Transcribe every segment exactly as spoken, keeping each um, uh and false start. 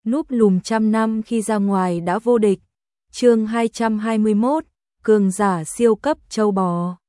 núp lùm trăm năm khi ra ngoài đã vô địch. Chương hai trăm hai mươi mốt, cường giả siêu cấp châu bò.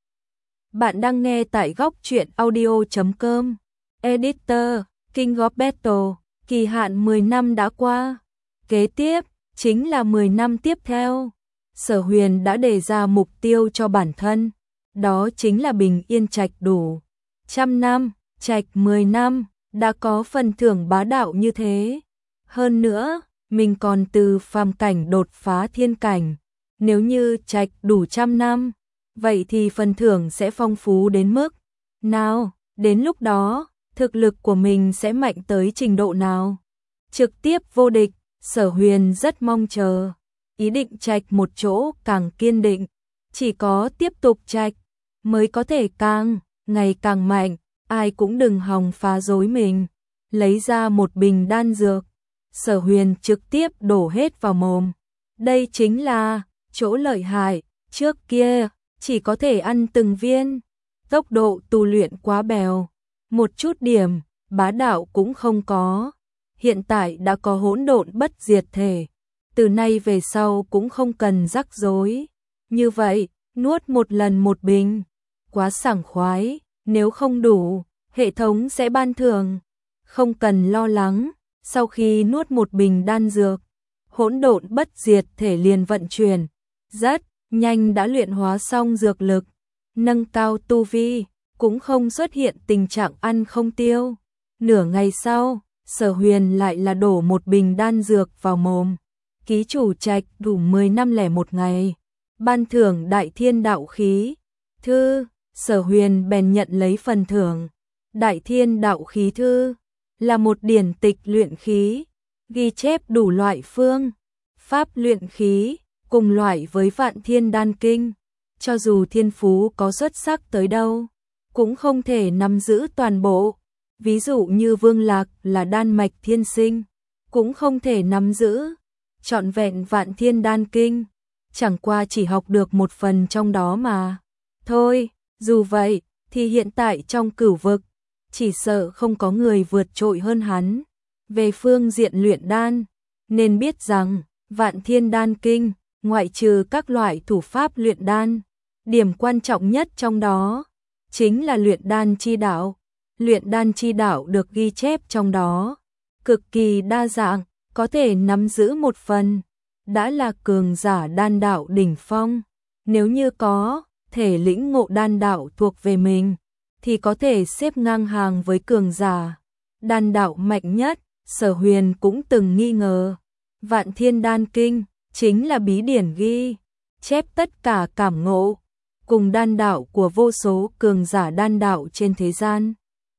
Bạn đang nghe tại góc truyện audio chấm com. Editor, King of Battle, kỳ hạn mười năm đã qua. Kế tiếp, chính là mười năm tiếp theo. Sở Huyền đã đề ra mục tiêu cho bản thân. Đó chính là bình yên trạch đủ. Trăm năm, trạch mười năm, đã có phần thưởng bá đạo như thế. Hơn nữa, mình còn từ phàm cảnh đột phá thiên cảnh. Nếu như trạch đủ trăm năm, vậy thì phần thưởng sẽ phong phú đến mức nào? Đến lúc đó, thực lực của mình sẽ mạnh tới trình độ nào? Trực tiếp vô địch, Sở Huyền rất mong chờ. Ý định trạch một chỗ càng kiên định. Chỉ có tiếp tục trạch, mới có thể càng, ngày càng mạnh. Ai cũng đừng hòng phá rối mình. Lấy ra một bình đan dược. Sở Huyền trực tiếp đổ hết vào mồm. Đây chính là chỗ lợi hại. Trước kia, chỉ có thể ăn từng viên. Tốc độ tu luyện quá bèo. Một chút điểm, bá đạo cũng không có. Hiện tại đã có hỗn độn bất diệt thể. Từ nay về sau cũng không cần rắc rối. Như vậy, nuốt một lần một bình. Quá sảng khoái, nếu không đủ, hệ thống sẽ ban thưởng. Không cần lo lắng, sau khi nuốt một bình đan dược, hỗn độn bất diệt thể liền vận chuyển. Rất nhanh đã luyện hóa xong dược lực, nâng cao tu vi, cũng không xuất hiện tình trạng ăn không tiêu. Nửa ngày sau, Sở Huyền lại là đổ một bình đan dược vào mồm. Ký chủ trạch đủ mười năm lẻ một ngày. Ban thưởng Đại Thiên Đạo Khí Thư. Sở Huyền bèn nhận lấy phần thưởng. Đại Thiên Đạo Khí Thư là một điển tịch luyện khí, ghi chép đủ loại phương pháp luyện khí, cùng loại với Vạn Thiên Đan Kinh. Cho dù thiên phú có xuất sắc tới đâu, cũng không thể nắm giữ toàn bộ. Ví dụ như Vương Lạc là đan mạch thiên sinh, cũng không thể nắm giữ trọn vẹn Vạn Thiên Đan Kinh, chẳng qua chỉ học được một phần trong đó mà. Thôi, dù vậy, thì hiện tại trong cửu vực, chỉ sợ không có người vượt trội hơn hắn. Về phương diện luyện đan, nên biết rằng, Vạn Thiên Đan Kinh, ngoại trừ các loại thủ pháp luyện đan, điểm quan trọng nhất trong đó, chính là luyện đan chi đạo. Luyện đan chi đạo được ghi chép trong đó, cực kỳ đa dạng, có thể nắm giữ một phần, đã là cường giả đan đạo đỉnh phong. Nếu như có thể lĩnh ngộ đan đạo thuộc về mình, thì có thể xếp ngang hàng với cường giả đan đạo mạnh nhất. Sở Huyền cũng từng nghi ngờ, Vạn Thiên Đan Kinh chính là bí điển ghi chép tất cả cảm ngộ cùng đan đạo của vô số cường giả đan đạo trên thế gian.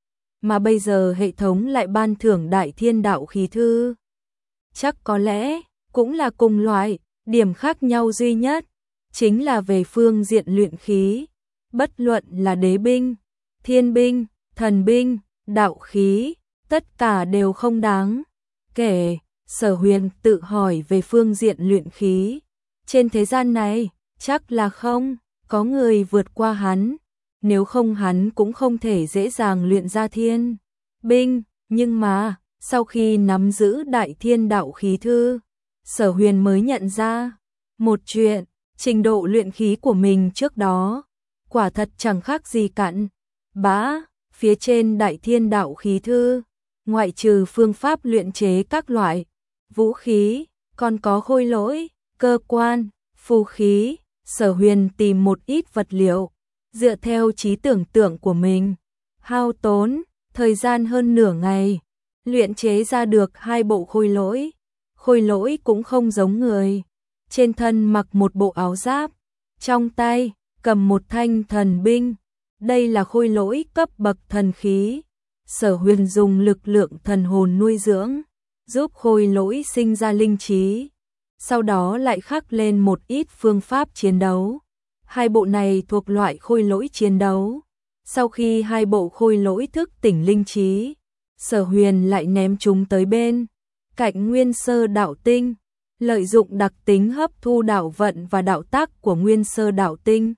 Mà bây giờ hệ thống lại ban thưởng Đại Thiên Đạo Khí Thư. Chắc có lẽ cũng là cùng loại, điểm khác nhau duy nhất chính là về phương diện luyện khí. Bất luận là đế binh, thiên binh, thần binh, đạo khí, tất cả đều không đáng kể. Sở Huyền tự hỏi về phương diện luyện khí. Trên thế gian này, chắc là không có người vượt qua hắn. Nếu không hắn cũng không thể dễ dàng luyện ra thiên binh. Nhưng mà, sau khi nắm giữ Đại Thiên Đạo Khí Thư, Sở Huyền mới nhận ra một chuyện, trình độ luyện khí của mình trước đó quả thật chẳng khác gì cặn bã. Phía trên Đại Thiên Đạo Khí Thư, ngoại trừ phương pháp luyện chế các loại vũ khí, còn có khôi lỗi, cơ quan, phù khí. Sở Huyền tìm một ít vật liệu, dựa theo trí tưởng tượng của mình, hao tốn thời gian hơn nửa ngày, luyện chế ra được hai bộ khôi lỗi. Khôi lỗi cũng không giống người, trên thân mặc một bộ áo giáp, trong tay cầm một thanh thần binh. Đây là khôi lỗi cấp bậc thần khí. Sở Huyền dùng lực lượng thần hồn nuôi dưỡng, giúp khôi lỗi sinh ra linh trí, sau đó lại khắc lên một ít phương pháp chiến đấu. Hai bộ này thuộc loại khôi lỗi chiến đấu. Sau khi hai bộ khôi lỗi thức tỉnh linh trí, Sở Huyền lại ném chúng tới bên cạnh Nguyên Sơ Đạo Tinh, lợi dụng đặc tính hấp thu đạo vận và đạo tác của Nguyên Sơ Đạo Tinh.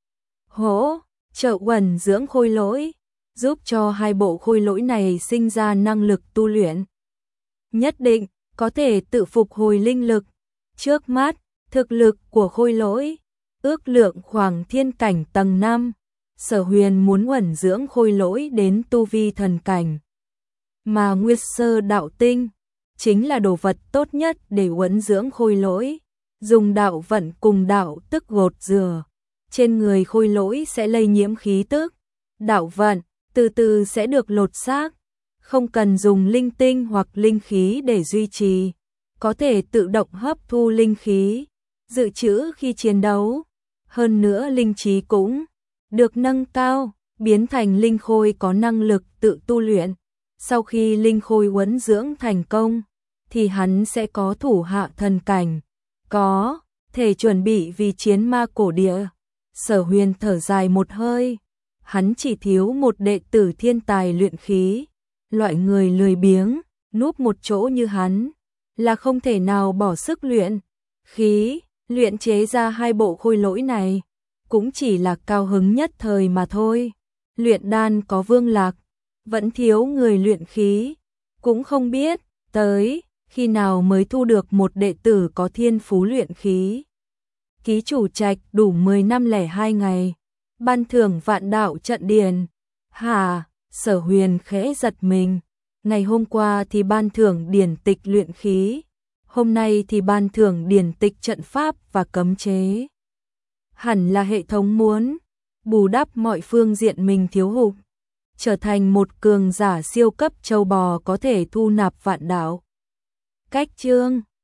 Hỗ trợ quần dưỡng khôi lỗi, giúp cho hai bộ khôi lỗi này sinh ra năng lực tu luyện nhất định. có thể tự phục hồi linh lực. Trước mắt, thực lực của Khôi Lỗi ước lượng khoảng thiên cảnh tầng năm. Sở Huyền muốn uẩn dưỡng Khôi Lỗi đến tu vi thần cảnh. Mà Nguyệt Sơ đạo tinh chính là đồ vật tốt nhất để uẩn dưỡng Khôi Lỗi. Dùng đạo vận cùng đạo tức gột rửa. Trên người Khôi Lỗi sẽ lây nhiễm khí tức. Đạo vận từ từ sẽ được lột xác. Không cần dùng linh tinh hoặc linh khí để duy trì. Có thể tự động hấp thu linh khí, dự trữ khi chiến đấu. Hơn nữa linh trí cũng được nâng cao, biến thành linh khôi có năng lực tự tu luyện. Sau khi linh khôi huấn dưỡng thành công, thì hắn sẽ có thủ hạ thần cảnh, có thể chuẩn bị vì chiến ma cổ địa. Sở Huyền thở dài một hơi, hắn chỉ thiếu một đệ tử thiên tài luyện khí. Loại người lười biếng, núp một chỗ như hắn, là không thể nào bỏ sức luyện khí. Luyện chế ra hai bộ khôi lỗi này, cũng chỉ là cao hứng nhất thời mà thôi. Luyện đan có Vương Lạc, vẫn thiếu người luyện khí, cũng không biết tới khi nào mới thu được một đệ tử có thiên phú luyện khí. Ký chủ trạch đủ mười năm lẻ hai ngày, ban thưởng vạn đạo trận điền. Hả? Sở Huyền khẽ giật mình, ngày hôm qua thì ban thưởng điển tịch luyện khí, hôm nay thì ban thưởng điển tịch trận pháp và cấm chế. Hẳn là hệ thống muốn bù đắp mọi phương diện mình thiếu hụt, trở thành một cường giả siêu cấp châu bò có thể thu nạp vạn đạo. Cách chương